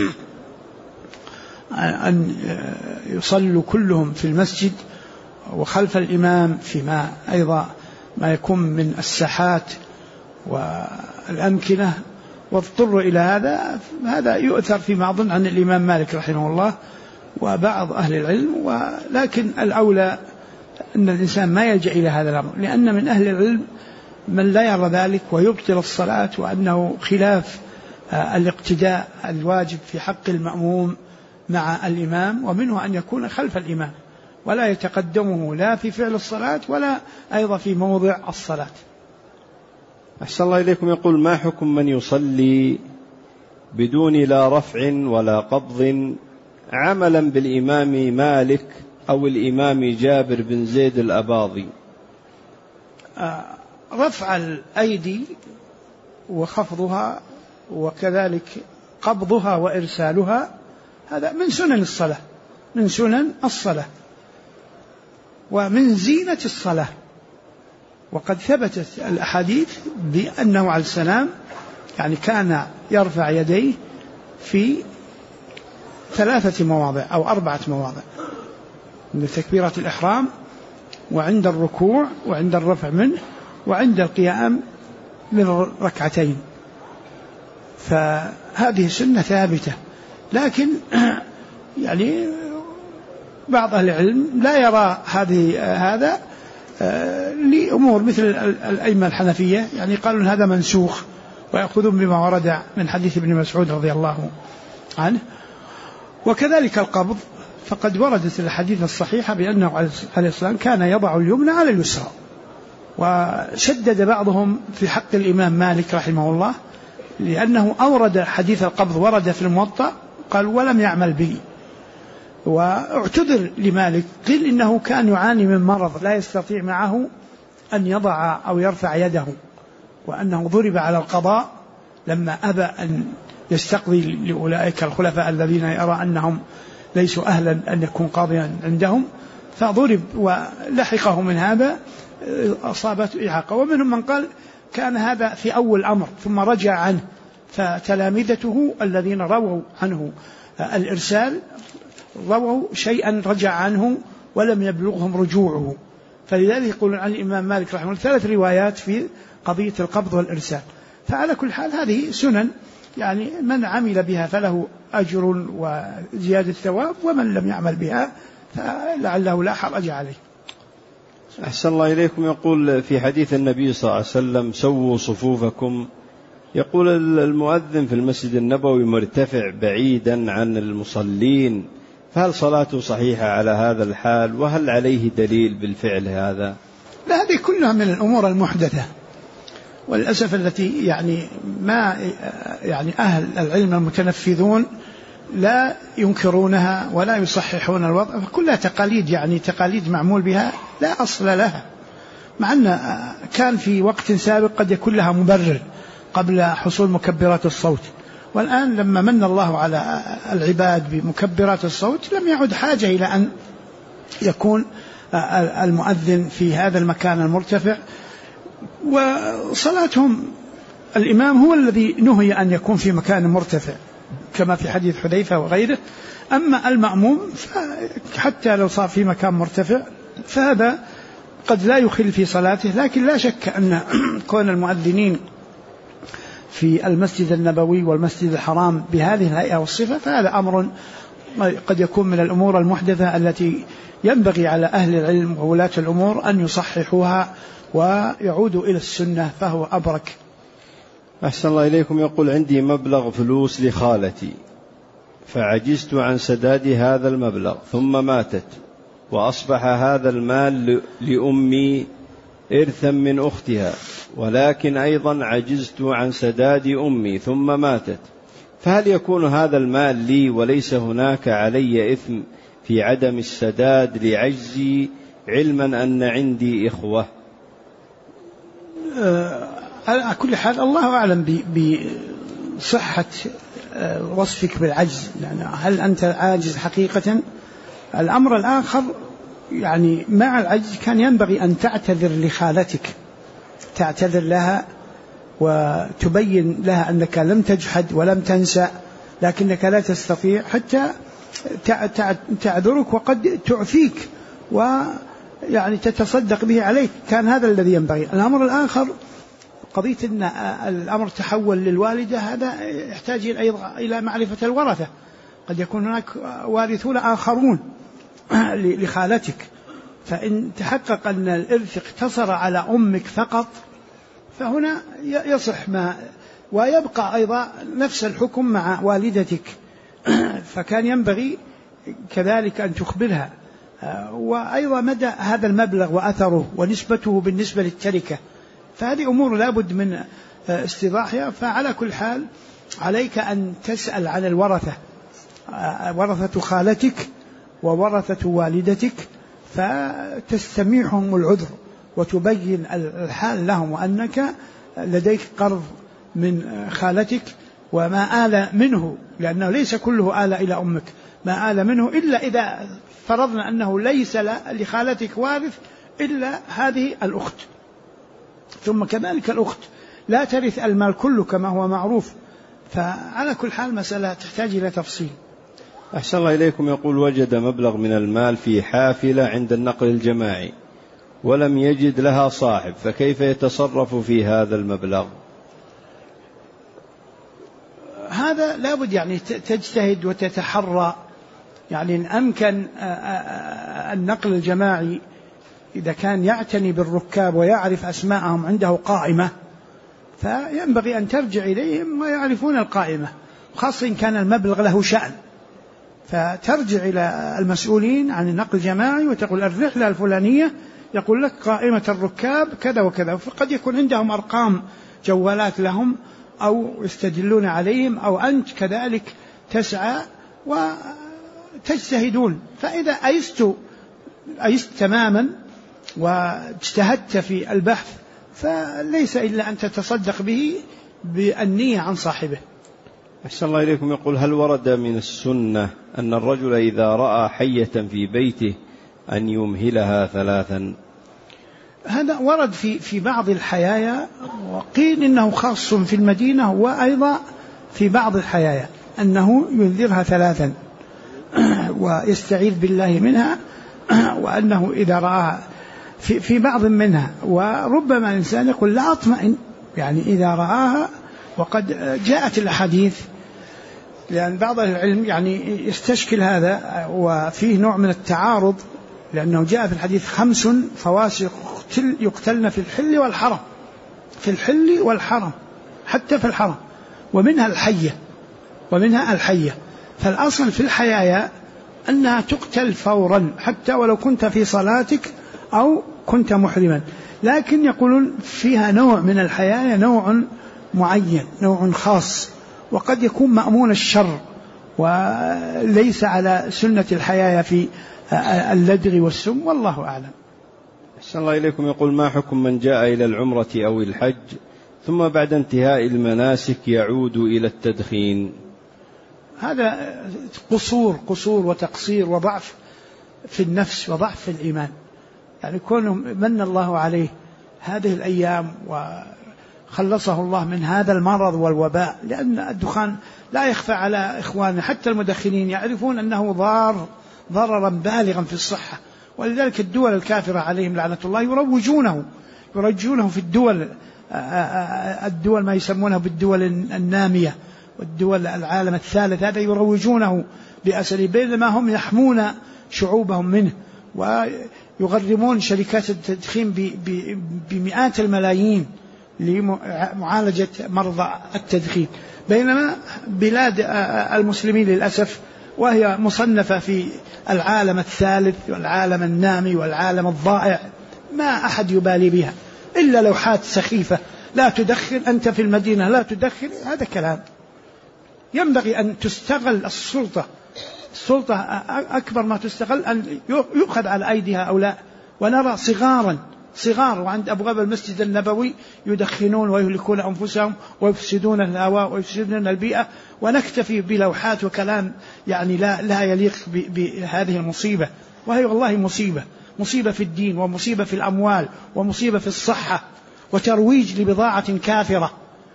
[SPEAKER 1] أن يصلوا كلهم في المسجد وخلف الإمام فيما أيضا ما يكون من الساحات والأمكنة واضطروا إلى هذا يؤثر فيما أظن عن الإمام مالك رحمه الله وبعض أهل العلم. ولكن الأولى أن الإنسان ما يلجأ إلى هذا الأمر، لأن من أهل العلم من لا يرى ذلك ويبطل الصلاة، وأنه خلاف الاقتداء الواجب في حق المأموم مع الإمام، ومنه أن يكون خلف الإمام. ولا يتقدمه لا في فعل الصلاة ولا أيضا في موضع الصلاة.
[SPEAKER 2] أحسن الله إليكم. يقول: ما حكم من يصلي بدون لا رفع ولا قبض عملا بالإمام مالك أو الإمام جابر بن زيد الأباضي؟
[SPEAKER 1] رفع الأيدي وخفضها وكذلك قبضها وإرسالها هذا من سنن الصلاة، من سنن الصلاة ومن زينة الصلاة. وقد ثبتت الأحاديث بأنه عليه السلام يعني كان يرفع يديه في 3 مواضع أو 4 مواضع: عند تكبيرة الإحرام، وعند الركوع، وعند الرفع منه، وعند القيام من 2. فهذه سنة ثابتة. لكن يعني بعض أهل العلم لا يرى هذا لأمور مثل الأئمة الحنفية، يعني قالوا هذا منسوخ ويأخذون بما ورد من حديث ابن مسعود رضي الله عنه. وكذلك القبض، فقد وردت الحديث الصحيحة بأنه عليه السلام كان يضع اليمنى على اليسرى. وشدد بعضهم في حق الإمام مالك رحمه الله لأنه أورد حديث القبض ورد في الموطأ، قال ولم يعمل به. واعتذر لمالك، قيل إنه كان يعاني من مرض لا يستطيع معه أن يضع أو يرفع يده، وأنه ضرب على القضاء لما أبى أن يستقضي لأولئك الخلفاء الذين يرى أنهم ليسوا أهلا أن يكون قاضيا عندهم، فضرب ولحقه من هذا أصابته إعاقة. ومنهم من قال كان هذا في أول أمر ثم رجع عنه، فتلامذته الذين رووا عنه الإرسال رووا شيئا رجع عنه ولم يبلغهم رجوعه، فلذلك يقولون عن الإمام مالك رحمه الله 3 روايات في قضية القبض والإرسال. فعلى كل حال هذه سنن، يعني من عمل بها فله أجر وزيادة ثواب، ومن لم يعمل بها فلعله لا حرج عليه.
[SPEAKER 2] أحسن الله إليكم. يقول في حديث النبي صلى الله عليه وسلم: سووا صفوفكم. يقول المؤذن في المسجد النبوي مرتفع بعيدا عن المصلين، فهل صلاته صحيحة على هذا الحال؟ وهل عليه دليل بالفعل هذا؟
[SPEAKER 1] لا، هذه كلها من الأمور المحدثة وللأسف التي ما أهل العلم المتنفذون لا ينكرونها ولا يصححون الوضع، فكلها تقاليد، تقاليد معمول بها لا أصل لها، مع أن كان في وقت سابق قد يكون لها مبرر قبل حصول مكبرات الصوت، والآن لما من الله على العباد بمكبرات الصوت لم يعد حاجة إلى أن يكون المؤذن في هذا المكان المرتفع. وصلاتهم الإمام هو الذي نهي أن يكون في مكان مرتفع كما في حديث حذيفة وغيره. أما المأموم حتى لو صار في مكان مرتفع فهذا قد لا يخل في صلاته، لكن لا شك أن كون المؤذنين في المسجد النبوي والمسجد الحرام بهذه الهيئة والصفة فهذا أمر قد يكون من الأمور المحدثة التي ينبغي على أهل العلم وولاة الأمور أن يصححوها ويعودوا إلى السنة، فهو أبرك.
[SPEAKER 2] أحسن الله إليكم. يقول: عندي مبلغ فلوس لخالتي فعجزت عن سداد هذا المبلغ ثم ماتت، وأصبح هذا المال لأمي إرثا من أختها، ولكن أيضا عجزت عن سداد أمي ثم ماتت، فهل يكون هذا المال لي وليس هناك علي إثم في عدم السداد لعجزي، علما أن عندي إخوة؟
[SPEAKER 1] على كل حال الله أعلم بصحة وصفك بالعجز، يعني هل أنت عاجز حقيقة؟ الأمر الآخر مع العجز كان ينبغي أن تعتذر لخالتك، تعتذر لها وتبين لها أنك لم تجحد ولم تنسى، لكنك لا تستطيع حتى تعذرك وقد تعفيك تتصدق به عليك، كان هذا الذي ينبغي. الأمر الآخر قضية أن الأمر تحول للوالدة، هذا يحتاج إلى معرفة الورثة، قد يكون هناك وارثون آخرون لخالتك، فإن تحقق أن الإرث اقتصر على أمك فقط فهنا يصح ما، ويبقى أيضا نفس الحكم مع والدتك، فكان ينبغي كذلك أن تخبرها وأيضا مدى هذا المبلغ وأثره ونسبته بالنسبة للتركة، فهذه أمور لا بد من استيضاحها. فعلى كل حال عليك أن تسأل عن الورثة، ورثة خالتك وورثة والدتك، فتستميعهم العذر وتبين الحال لهم، وأنك لديك قرض من خالتك وما آل منه، لأنه ليس كله آل إلى أمك، ما آل منه إلا إذا فرضنا أنه ليس لخالتك وارث إلا هذه الأخت. ثم كذلك الأخت لا ترث المال كله كما هو معروف. فعلى كل حال مسألة تحتاج إلى تفصيل.
[SPEAKER 2] أحسن الله إليكم. يقول: وجد مبلغ من المال في حافلة عند النقل الجماعي ولم يجد لها صاحب، فكيف يتصرف في هذا المبلغ؟
[SPEAKER 1] هذا لابد يعني تجتهد وتتحرى، يعني إن أمكن النقل الجماعي إذا كان يعتني بالركاب ويعرف أسماءهم عنده قائمة، فينبغي أن ترجع إليهم ويعرفون القائمة، خاصة إن كان المبلغ له شأن، فترجع إلى المسؤولين عن النقل الجماعي وتقول الرحلة الفلانية يقول لك قائمة الركاب كذا وكذا، فقد يكون عندهم أرقام جوالات لهم أو يستدلون عليهم، أو أنت كذلك تسعى وتجتهدون. فإذا أيست تماما واجتهدت في البحث فليس إلا أن تتصدق به بالنية عن صاحبه.
[SPEAKER 2] أحسن الله إليكم. يقول: هل ورد من السنة أن الرجل إذا رأى حية في بيته أن يمهلها 3؟
[SPEAKER 1] هذا ورد في بعض الحيايا، وقيل إنه خاص في المدينة، وأيضا في بعض الحيايا أنه ينذرها 3 ويستعيذ بالله منها، وأنه إذا رآها في بعض منها. وربما الإنسان يقول لا أطمئن، يعني إذا رآها، وقد جاءت الأحاديث، لأن بعض العلم يعني يستشكل هذا وفيه نوع من التعارض، لأنه جاء في الحديث 5 فواسق يقتلن في الحل والحرم، في الحل والحرم، حتى في الحرم، ومنها الحية. فالأصل في الحيايا أنها تقتل فورا حتى ولو كنت في صلاتك أو كنت محرما، لكن يقولون فيها نوع من الحيايا، نوع معين، نوع خاص، وقد يكون مأمون الشر، وليس على سنة الحيايا في اللدغ والسم، والله أعلم.
[SPEAKER 2] أحسن الله إليكم. يقول: ما حكم من جاء إلى العمرة أو الحج ثم بعد انتهاء المناسك يعود إلى التدخين؟
[SPEAKER 1] هذا قصور وتقصير وضعف في النفس وضعف في الإيمان، يعني كونه من الله عليه هذه الأيام وخلصه الله من هذا المرض والوباء، لأن الدخان لا يخفى على إخواننا، حتى المدخنين يعرفون أنه ضررا بالغا في الصحة، ولذلك الدول الكافرة عليهم لعنة الله يروجونه في الدول ما يسمونه بالدول النامية والدول العالم الثالث، هذا يروجونه بأساليب، بينما هم يحمون شعوبهم منه ويغرمون شركات التدخين بمئات الملايين لمعالجة مرضى التدخين، بينما بلاد المسلمين للأسف وهي مصنفة في العالم الثالث والعالم النامي والعالم الضائع ما أحد يبالي بها إلا لوحات سخيفة: لا تدخن، أنت في المدينة لا تدخن. هذا كلام ينبغي أن تستغل السلطة أكبر ما تستغل، أن يؤخذ على أيدي هؤلاء. ونرى صغار وعند أبواب المسجد النبوي يدخنون ويهلكون أنفسهم ويفسدون الهواء ويفسدون البيئة، ونكتفي بلوحات وكلام يعني لا يليق بهذه المصيبة، وهي والله مصيبة في الدين، ومصيبة في الأموال، ومصيبة في الصحة، وترويج لبضاعة كافرة.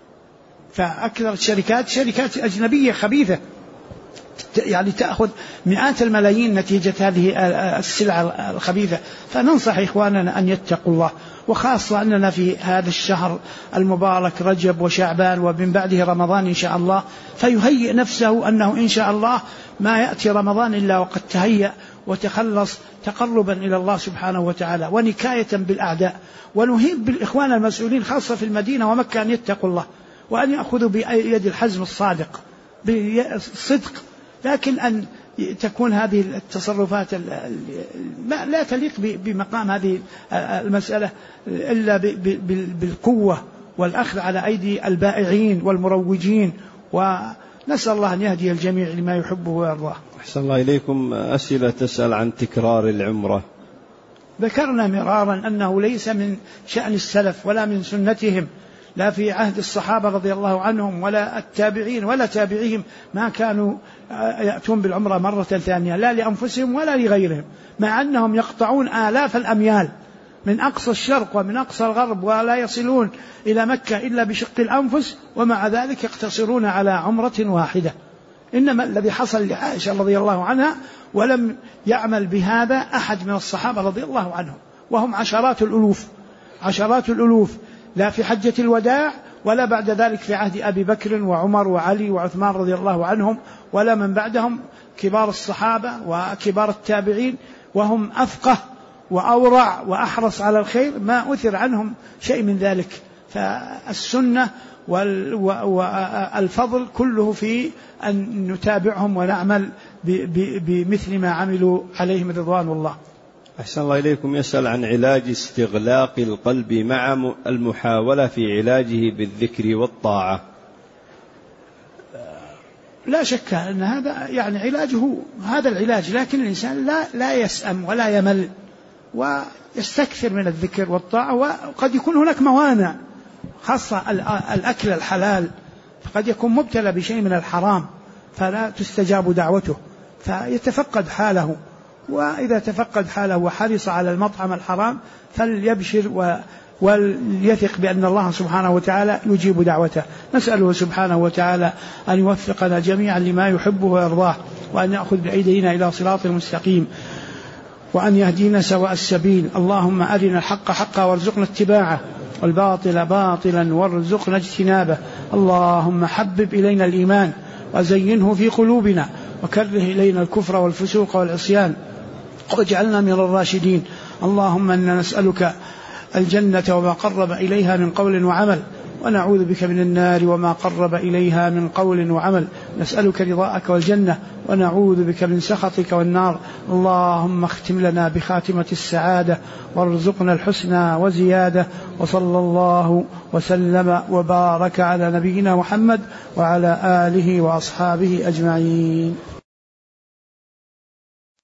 [SPEAKER 1] فأكثر شركات أجنبية خبيثة يعني تأخذ مئات الملايين نتيجة هذه السلع الخبيثة. فننصح إخواننا أن يتقوا الله، وخاصة أننا في هذا الشهر المبارك رجب وشعبان ومن بعده رمضان إن شاء الله، فيهيئ نفسه أنه إن شاء الله ما يأتي رمضان إلا وقد تهيأ وتخلص تقربا إلى الله سبحانه وتعالى ونكاية بالأعداء. ونهيب بالإخوان المسؤولين خاصة في المدينة ومكة أن يتقوا الله، وأن يأخذوا بيد الحزم الصادق بالصدق، لكن أن تكون هذه التصرفات لا تليق بمقام هذه المسألة إلا بالقوة والأخذ على أيدي البائعين والمروجين، ونسأل الله أن يهدي الجميع لما يحبه ويرضاه.
[SPEAKER 2] أحسن الله إليكم. أسئلة تسأل عن تكرار العمرة.
[SPEAKER 1] ذكرنا مرارا أنه ليس من شأن السلف ولا من سنتهم، لا في عهد الصحابة رضي الله عنهم ولا التابعين ولا تابعيهم، ما كانوا يأتون بالعمرة مرة ثانية لا لأنفسهم ولا لغيرهم، مع أنهم يقطعون آلاف الأميال من أقصى الشرق ومن أقصى الغرب ولا يصلون إلى مكة إلا بشق الأنفس، ومع ذلك يقتصرون على عمرة واحدة. إنما الذي حصل لعائشة رضي الله عنها ولم يعمل بهذا أحد من الصحابة رضي الله عنهم، وهم عشرات الألوف، لا في حجة الوداع ولا بعد ذلك في عهد أبي بكر وعمر وعلي وعثمان رضي الله عنهم، ولا من بعدهم كبار الصحابة وكبار التابعين، وهم أفقه وأورع وأحرص على الخير، ما أثر عنهم شيء من ذلك. فالسنة والفضل كله في أن نتابعهم ونعمل بمثل ما عملوا عليهم رضوان الله.
[SPEAKER 2] أحسن الله إليكم. يسأل عن علاج استغلاق القلب مع المحاولة في علاجه بالذكر والطاعة.
[SPEAKER 1] لا شك أن هذا يعني علاجه هذا العلاج، لكن الإنسان لا يسأم ولا يمل ويستكثر من الذكر والطاعة، وقد يكون هناك موانع خاصة الأكل الحلال، فقد يكون مبتلى بشيء من الحرام فلا تستجاب دعوته، فيتفقد حاله، وإذا تفقد حاله وحرص على المطعم الحرام فليبشر وليثق بأن الله سبحانه وتعالى يجيب دعوته. نسأله سبحانه وتعالى أن يوفقنا جميعا لما يحبه ويرضاه، وأن يأخذ بأيدينا إلى صراط المستقيم، وأن يهدينا سواء السبيل. اللهم أرنا الحق حقا وارزقنا اتباعه، والباطل باطلا وارزقنا اجتنابه. اللهم حبب إلينا الإيمان وزينه في قلوبنا، وكره إلينا الكفر والفسوق والعصيان، واجعلنا من الراشدين. اللهم إنا نسألك الجنة وما قرب إليها من قول وعمل، ونعوذ بك من النار وما قرب إليها من قول وعمل. نسألك رضاءك والجنة، ونعوذ بك من سخطك والنار. اللهم اختم لنا بخاتمة السعادة، وارزقنا الحسنى وزيادة. وصلى الله وسلم وبارك على نبينا محمد وعلى آله وأصحابه أجمعين.